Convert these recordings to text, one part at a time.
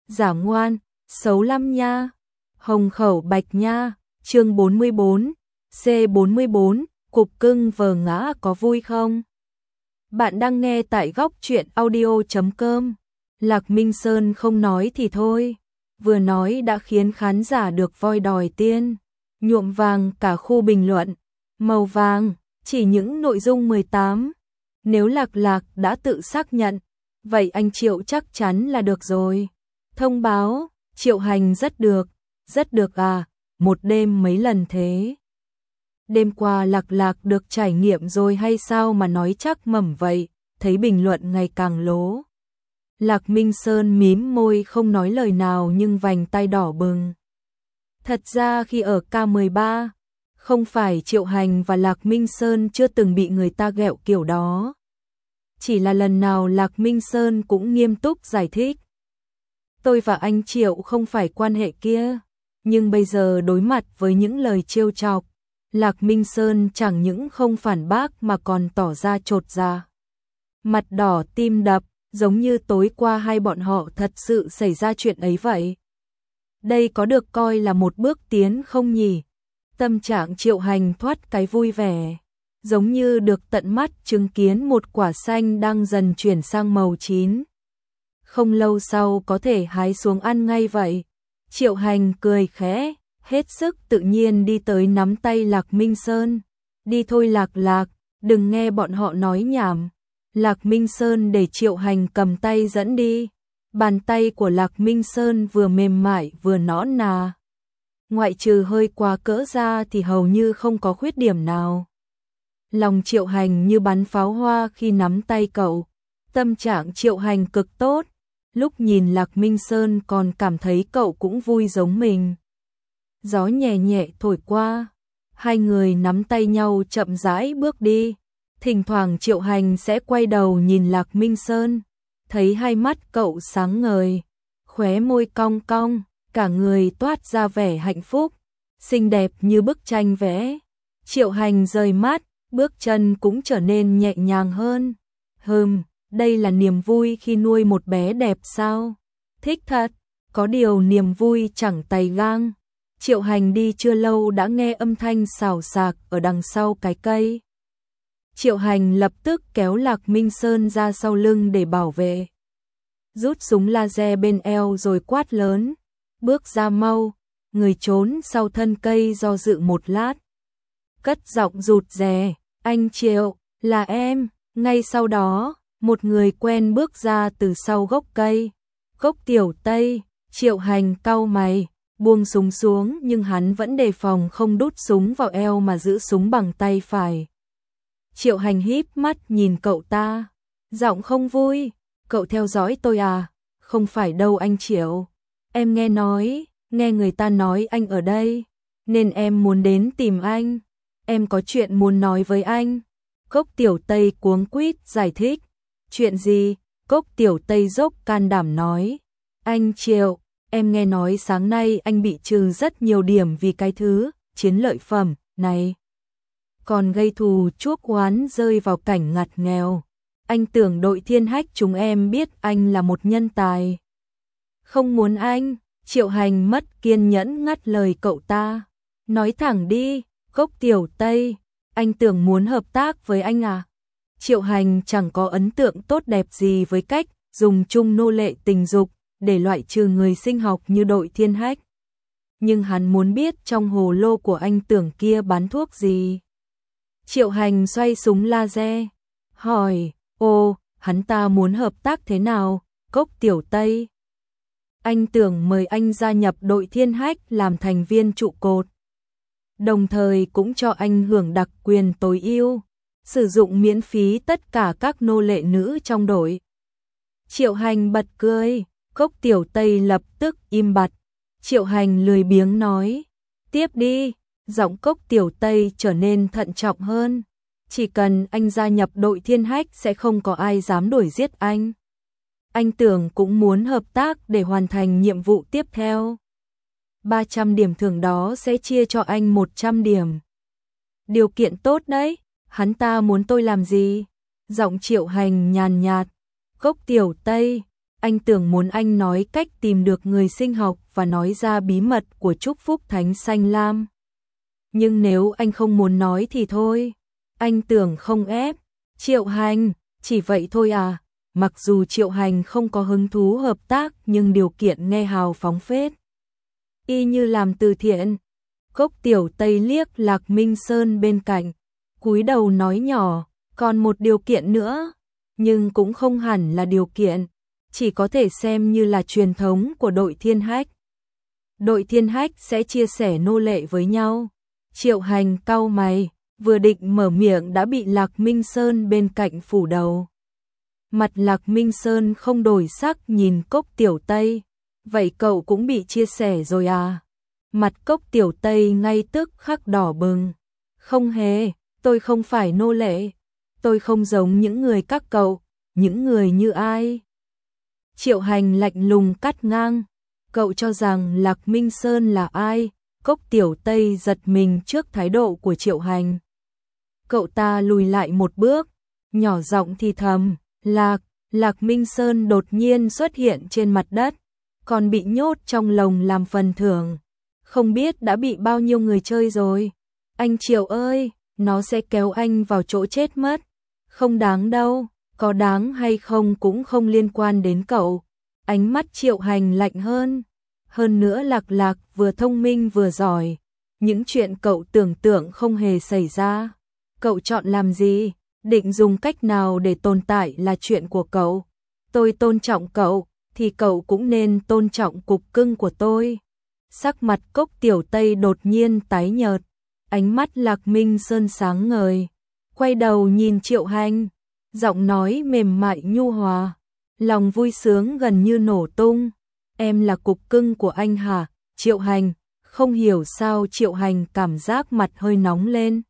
giả ngoan, xấu lắm nha. Hồng khẩu bạch nha, chương 44, C44, cục cưng vờ ngã có vui không? Bạn đang nghe tại góc truyện audio.com. Lạc Minh Sơn không nói thì thôi, vừa nói đã khiến khán giả được voi đòi tiên, nhuộm vàng cả khu bình luận, màu vàng, chỉ những nội dung 18. Nếu Lạc Lạc đã tự xác nhận, vậy anh Triệu chắc chắn là được rồi. Thông báo, Triệu Hành rất được à, một đêm mấy lần thế. Đêm qua Lạc Lạc được trải nghiệm rồi hay sao mà nói chắc mẩm vậy, thấy bình luận ngày càng lố. Lạc Minh Sơn mím môi không nói lời nào nhưng vành tay đỏ bừng. Thật ra khi ở K13, không phải Triệu Hành và Lạc Minh Sơn chưa từng bị người ta ghẹo kiểu đó. Chỉ là lần nào Lạc Minh Sơn cũng nghiêm túc giải thích. Tôi và anh Triệu không phải quan hệ kia, nhưng bây giờ đối mặt với những lời trêu chọc, Lạc Minh Sơn chẳng những không phản bác mà còn tỏ ra chột dạ. Mặt đỏ tim đập, giống như tối qua hai bọn họ thật sự xảy ra chuyện ấy vậy. Đây có được coi là một bước tiến không nhỉ? Tâm trạng Triệu Hành thoát cái vui vẻ, giống như được tận mắt chứng kiến một quả xanh đang dần chuyển sang màu chín. Không lâu sau có thể hái xuống ăn ngay vậy. Triệu Hành cười khẽ, hết sức tự nhiên đi tới nắm tay Lạc Minh Sơn. Đi thôi Lạc Lạc, đừng nghe bọn họ nói nhảm. Lạc Minh Sơn để Triệu Hành cầm tay dẫn đi. Bàn tay của Lạc Minh Sơn vừa mềm mại vừa nõn nà. Ngoại trừ hơi quá cỡ ra thì hầu như không có khuyết điểm nào. Lòng Triệu Hành như bắn pháo hoa khi nắm tay cậu. Tâm trạng Triệu Hành cực tốt. Lúc nhìn Lạc Minh Sơn còn cảm thấy cậu cũng vui giống mình. Gió nhẹ nhẹ thổi qua, hai người nắm tay nhau chậm rãi bước đi. Thỉnh thoảng Triệu Hành sẽ quay đầu nhìn Lạc Minh Sơn, thấy hai mắt cậu sáng ngời, khóe môi cong cong, cả người toát ra vẻ hạnh phúc, xinh đẹp như bức tranh vẽ. Triệu Hành rời mắt, bước chân cũng trở nên nhẹ nhàng hơn. Đây là niềm vui khi nuôi một bé đẹp sao? Thích thật, có điều niềm vui chẳng tay gang. Triệu Hành đi chưa lâu đã nghe âm thanh xào xạc ở đằng sau cái cây. Triệu Hành lập tức kéo Lạc Minh Sơn ra sau lưng để bảo vệ. Rút súng laser bên eo rồi quát lớn. Bước ra mau, người trốn sau thân cây do dự một lát. Cất giọng rụt rè, anh Triệu, là em. Ngay sau đó, một người quen bước ra từ sau gốc cây. Gốc Tiểu Tây, Triệu Hành cau mày, buông súng xuống nhưng hắn vẫn đề phòng không đút súng vào eo mà giữ súng bằng tay phải. Triệu Hành híp mắt nhìn cậu ta, giọng không vui, cậu theo dõi tôi à? Không phải đâu anh Triệu, em nghe người ta nói anh ở đây, nên em muốn đến tìm anh, em có chuyện muốn nói với anh. Cốc Tiểu Tây cuống quýt giải thích, chuyện gì? Cốc Tiểu Tây dốc can đảm nói, anh Triệu, em nghe nói sáng nay anh bị trừ rất nhiều điểm vì cái thứ chiến lợi phẩm này. Còn gây thù chuốc oán rơi vào cảnh ngặt nghèo. Anh tưởng đội Thiên Hách chúng em biết anh là một nhân tài. Không muốn anh. Triệu Hành mất kiên nhẫn ngắt lời cậu ta. Nói thẳng đi, Cốc Tiểu Tây, anh tưởng muốn hợp tác với anh à? Triệu Hành chẳng có ấn tượng tốt đẹp gì với cách dùng chung nô lệ tình dục để loại trừ người sinh học như đội Thiên Hách. Nhưng hắn muốn biết trong hồ lô của anh tưởng kia bán thuốc gì. Triệu Hành xoay súng laser, hỏi, hắn ta muốn hợp tác thế nào, Cốc Tiểu Tây? Anh tưởng mời anh gia nhập đội Thiên Hách làm thành viên trụ cột. Đồng thời cũng cho anh hưởng đặc quyền tối ưu, sử dụng miễn phí tất cả các nô lệ nữ trong đội. Triệu Hành bật cười, Cốc Tiểu Tây lập tức im bặt. Triệu Hành lười biếng nói, tiếp đi. Giọng Cốc Tiểu Tây trở nên thận trọng hơn. Chỉ cần anh gia nhập đội Thiên Hách sẽ không có ai dám đuổi giết anh. Anh tưởng cũng muốn hợp tác để hoàn thành nhiệm vụ tiếp theo. 300 điểm thưởng đó sẽ chia cho anh 100 điểm. Điều kiện tốt đấy, hắn ta muốn tôi làm gì? Giọng Triệu Hành nhàn nhạt. Cốc Tiểu Tây, Anh tưởng muốn anh nói cách tìm được người sinh học và nói ra bí mật của chúc phúc thánh xanh lam. Nhưng nếu anh không muốn nói thì thôi. Anh tưởng không ép. Triệu Hành, chỉ vậy thôi à? Mặc dù Triệu Hành không có hứng thú hợp tác nhưng điều kiện nghe hào phóng phết. Y như làm từ thiện. Cốc Tiểu Tây liếc Lạc Minh Sơn bên cạnh, cúi đầu nói nhỏ, còn một điều kiện nữa, nhưng cũng không hẳn là điều kiện, chỉ có thể xem như là truyền thống của đội Thiên Hách. Đội Thiên Hách sẽ chia sẻ nô lệ với nhau. Triệu Hành cau mày, vừa định mở miệng đã bị Lạc Minh Sơn bên cạnh phủ đầu. Mặt Lạc Minh Sơn không đổi sắc nhìn Cốc Tiểu Tây, vậy cậu cũng bị chia sẻ rồi à? Mặt Cốc Tiểu Tây ngay tức khắc đỏ bừng. Không hề, tôi không phải nô lệ, tôi không giống những người các cậu, những người như ai? Triệu Hành lạnh lùng cắt ngang, cậu cho rằng Lạc Minh Sơn là ai? Cốc Tiểu Tây giật mình trước thái độ của Triệu Hành. Cậu ta lùi lại một bước, nhỏ giọng thì thầm, Lạc Minh Sơn đột nhiên xuất hiện trên mặt đất, còn bị nhốt trong lồng làm phần thưởng. Không biết đã bị bao nhiêu người chơi rồi. Anh Triệu ơi, nó sẽ kéo anh vào chỗ chết mất. Không đáng đâu, có đáng hay không cũng không liên quan đến cậu. Ánh mắt Triệu Hành lạnh hơn. Hơn nữa Lạc vừa thông minh vừa giỏi. Những chuyện cậu tưởng tượng không hề xảy ra. Cậu chọn làm gì? Định dùng cách nào để tồn tại là chuyện của cậu. Tôi tôn trọng cậu, thì cậu cũng nên tôn trọng cục cưng của tôi. Sắc mặt Cốc Tiểu Tây đột nhiên tái nhợt, ánh mắt Lạc Minh Sơn sáng ngời, quay đầu nhìn Triệu Hành, giọng nói mềm mại nhu hòa, lòng vui sướng gần như nổ tung. Em là cục cưng của anh hả? Triệu Hành, không hiểu sao Triệu Hành cảm giác mặt hơi nóng lên.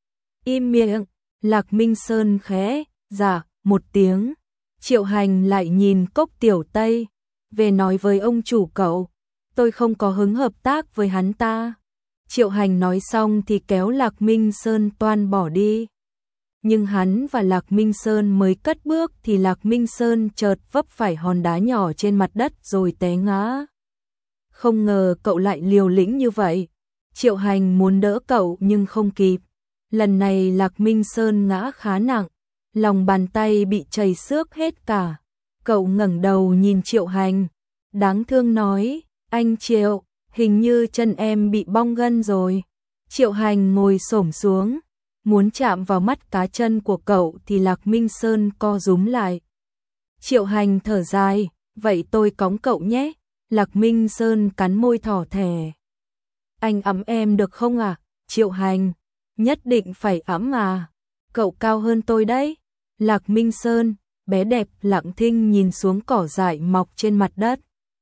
Im miệng, Lạc Minh Sơn khẽ, dạ, một tiếng. Triệu Hành lại nhìn Cốc Tiểu Tây, về nói với ông chủ cậu. Tôi không có hứng hợp tác với hắn ta. Triệu Hành nói xong thì kéo Lạc Minh Sơn toan bỏ đi. Nhưng hắn và Lạc Minh Sơn mới cất bước thì Lạc Minh Sơn chợt vấp phải hòn đá nhỏ trên mặt đất rồi té ngã. Không ngờ cậu lại liều lĩnh như vậy. Triệu Hành muốn đỡ cậu nhưng không kịp. Lần này Lạc Minh Sơn ngã khá nặng, lòng bàn tay bị chảy xước hết cả. Cậu ngẩng đầu nhìn Triệu Hành, đáng thương nói, anh Triệu, hình như chân em bị bong gân rồi. Triệu Hành ngồi xổm xuống, muốn chạm vào mắt cá chân của cậu thì Lạc Minh Sơn co rúm lại. Triệu Hành thở dài, vậy tôi cõng cậu nhé. Lạc Minh Sơn cắn môi thỏ thẻ. Anh ẵm em được không à? Triệu Hành, nhất định phải ẵm à? Cậu cao hơn tôi đấy. Lạc Minh Sơn, bé đẹp lặng thinh nhìn xuống cỏ dại mọc trên mặt đất.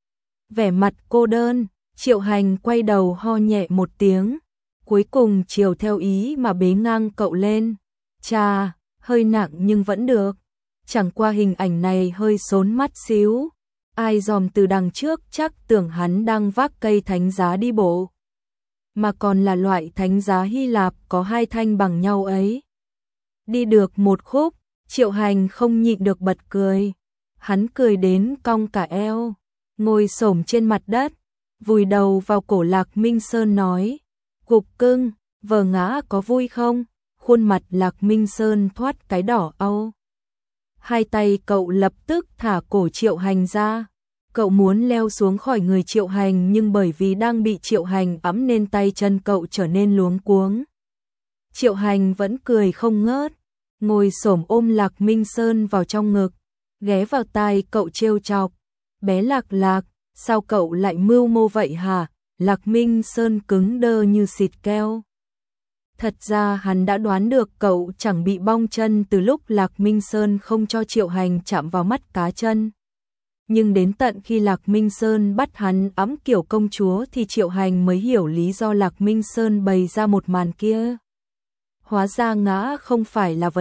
Vẻ mặt cô đơn, Triệu Hành quay đầu ho nhẹ một tiếng, cuối cùng chiều theo ý mà bế ngang cậu lên. Chà, hơi nặng nhưng vẫn được. Chẳng qua hình ảnh này hơi xốn mắt xíu. Ai dòm từ đằng trước chắc tưởng hắn đang vác cây thánh giá đi bộ. Mà còn là loại thánh giá Hy Lạp có hai thanh bằng nhau ấy. Đi được một khúc, Triệu Hành không nhịn được bật cười. Hắn cười đến cong cả eo, ngồi xổm trên mặt đất, vùi đầu vào cổ Lạc Minh Sơn nói, cục cưng, vờ ngã có vui không? Khuôn mặt Lạc Minh Sơn thoát cái đỏ au. Hai tay cậu lập tức thả cổ Triệu Hành ra. Cậu muốn leo xuống khỏi người Triệu Hành nhưng bởi vì đang bị Triệu Hành ẵm nên tay chân cậu trở nên luống cuống. Triệu Hành vẫn cười không ngớt, ngồi xổm ôm Lạc Minh Sơn vào trong ngực, ghé vào tai cậu trêu chọc. Bé Lạc, sao cậu lại mưu mô vậy hả? Lạc Minh Sơn cứng đơ như xịt keo. Thật ra hắn đã đoán được cậu chẳng bị bong chân từ lúc Lạc Minh Sơn không cho Triệu Hành chạm vào mắt cá chân. Nhưng đến tận khi Lạc Minh Sơn bắt hắn ẵm kiểu công chúa thì Triệu Hành mới hiểu lý do Lạc Minh Sơn bày ra một màn kia. Hóa ra ngã không phải là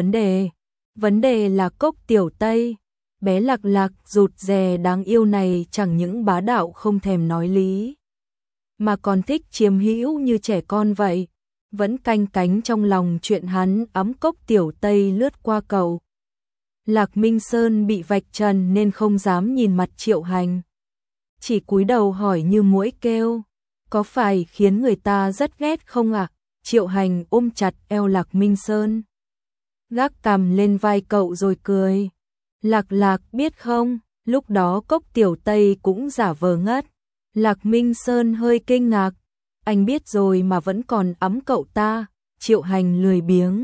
vấn đề là Cốc Tiểu Tây. Bé Lạc rụt rè đáng yêu này chẳng những bá đạo không thèm nói lý, mà còn thích chiếm hữu như trẻ con vậy. Vẫn canh cánh trong lòng chuyện hắn ẵm Cốc Tiểu Tây lướt qua cậu. Lạc Minh Sơn bị vạch trần nên không dám nhìn mặt Triệu Hành. Chỉ cúi đầu hỏi như muỗi kêu, có phải khiến người ta rất ghét không ạ? Triệu Hành ôm chặt eo Lạc Minh Sơn, gác cằm lên vai cậu rồi cười. Lạc biết không, lúc đó Cốc Tiểu Tây cũng giả vờ ngất. Lạc Minh Sơn hơi kinh ngạc, anh biết rồi mà vẫn còn ẵm cậu ta. Triệu Hành lười biếng.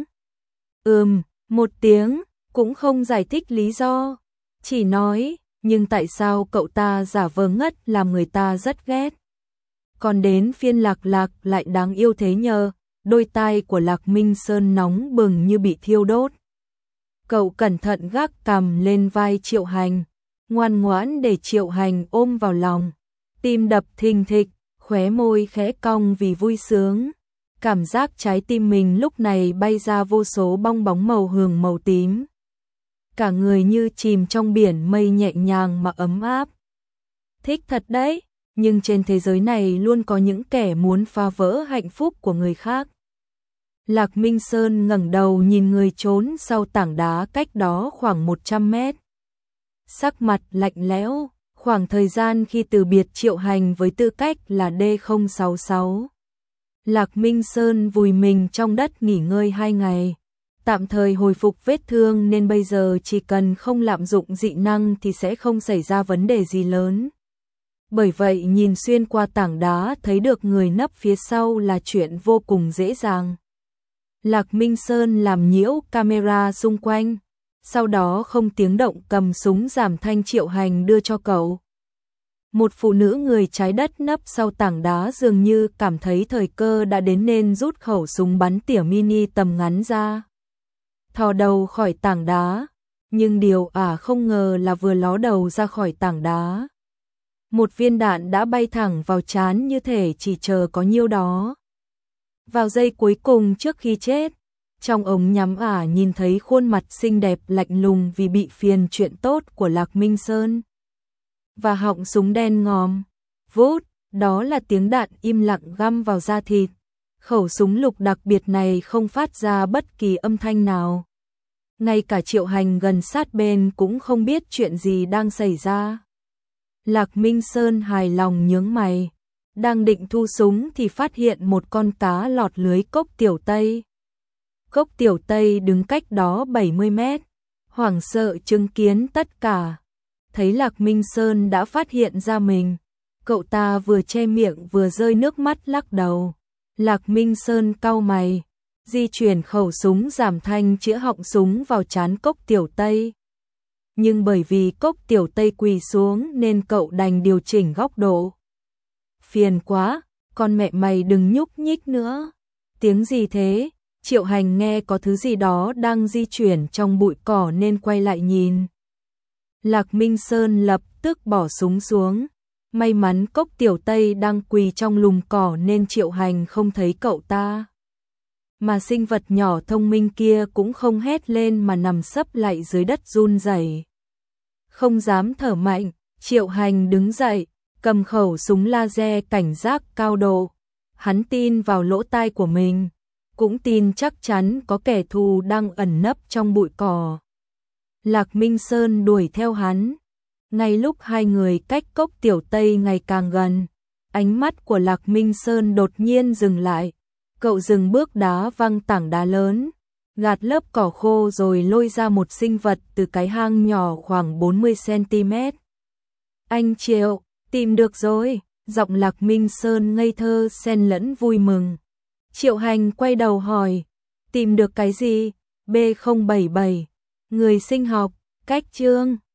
Một tiếng, cũng không giải thích lý do. Chỉ nói, nhưng tại sao cậu ta giả vờ ngất làm người ta rất ghét. Còn đến phiên Lạc lại đáng yêu thế nhờ. Đôi tai của Lạc Minh Sơn nóng bừng như bị thiêu đốt. Cậu cẩn thận gác cằm lên vai Triệu Hành, ngoan ngoãn để Triệu Hành ôm vào lòng. Tim đập thình thịch, khóe môi khẽ cong vì vui sướng. Cảm giác trái tim mình lúc này bay ra vô số bong bóng màu hường màu tím. Cả người như chìm trong biển mây nhẹ nhàng mà ấm áp. Thích thật đấy, nhưng trên thế giới này luôn có những kẻ muốn phá vỡ hạnh phúc của người khác. Lạc Minh Sơn ngẩng đầu nhìn người trốn sau tảng đá cách đó khoảng 100 mét. Sắc mặt lạnh lẽo, khoảng thời gian khi từ biệt Triệu Hành với tư cách là D066. Lạc Minh Sơn vùi mình trong đất nghỉ ngơi 2 ngày. Tạm thời hồi phục vết thương nên bây giờ chỉ cần không lạm dụng dị năng thì sẽ không xảy ra vấn đề gì lớn. Bởi vậy nhìn xuyên qua tảng đá thấy được người nấp phía sau là chuyện vô cùng dễ dàng. Lạc Minh Sơn làm nhiễu camera xung quanh, sau đó không tiếng động cầm súng giảm thanh Triệu Hành đưa cho cậu. Một phụ nữ người trái đất nấp sau tảng đá dường như cảm thấy thời cơ đã đến nên rút khẩu súng bắn tỉa mini tầm ngắn ra. Thò đầu khỏi tảng đá, nhưng điều không ngờ là vừa ló đầu ra khỏi tảng đá. Một viên đạn đã bay thẳng vào trán như thể chỉ chờ có nhiêu đó. Vào giây cuối cùng trước khi chết, trong ống nhắm nhìn thấy khuôn mặt xinh đẹp lạnh lùng vì bị phiền chuyện tốt của Lạc Minh Sơn. Và họng súng đen ngòm, vút, đó là tiếng đạn im lặng găm vào da thịt. Khẩu súng lục đặc biệt này không phát ra bất kỳ âm thanh nào. Ngay cả Triệu Hành gần sát bên cũng không biết chuyện gì đang xảy ra. Lạc Minh Sơn hài lòng nhướng mày, đang định thu súng thì phát hiện một con cá lọt lưới Cốc Tiểu Tây. Cốc Tiểu Tây đứng cách đó 70 mét, hoảng sợ chứng kiến tất cả. Thấy Lạc Minh Sơn đã phát hiện ra mình, cậu ta vừa che miệng vừa rơi nước mắt lắc đầu. Lạc Minh Sơn cau mày, di chuyển khẩu súng giảm thanh chĩa họng súng vào trán Cốc Tiểu Tây. Nhưng bởi vì Cốc Tiểu Tây quỳ xuống nên cậu đành điều chỉnh góc độ. Phiền quá, con mẹ mày đừng nhúc nhích nữa. Tiếng gì thế? Triệu Hành nghe có thứ gì đó đang di chuyển trong bụi cỏ nên quay lại nhìn. Lạc Minh Sơn lập tức bỏ súng xuống. May mắn Cốc Tiểu Tây đang quỳ trong lùm cỏ nên Triệu Hành không thấy cậu ta. Mà sinh vật nhỏ thông minh kia cũng không hét lên mà nằm sấp lại dưới đất run rẩy. Không dám thở mạnh, Triệu Hành đứng dậy, cầm khẩu súng laser cảnh giác cao độ. Hắn tin vào lỗ tai của mình, cũng tin chắc chắn có kẻ thù đang ẩn nấp trong bụi cỏ. Lạc Minh Sơn đuổi theo hắn. Ngay lúc hai người cách Cốc Tiểu Tây ngày càng gần, ánh mắt của Lạc Minh Sơn đột nhiên dừng lại. Cậu dừng bước đá văng tảng đá lớn, gạt lớp cỏ khô rồi lôi ra một sinh vật từ cái hang nhỏ khoảng 40 cm. Anh Triệu, tìm được rồi, giọng Lạc Minh Sơn ngây thơ xen lẫn vui mừng. Triệu Hành quay đầu hỏi, tìm được cái gì? B077, người sinh học, cách chương.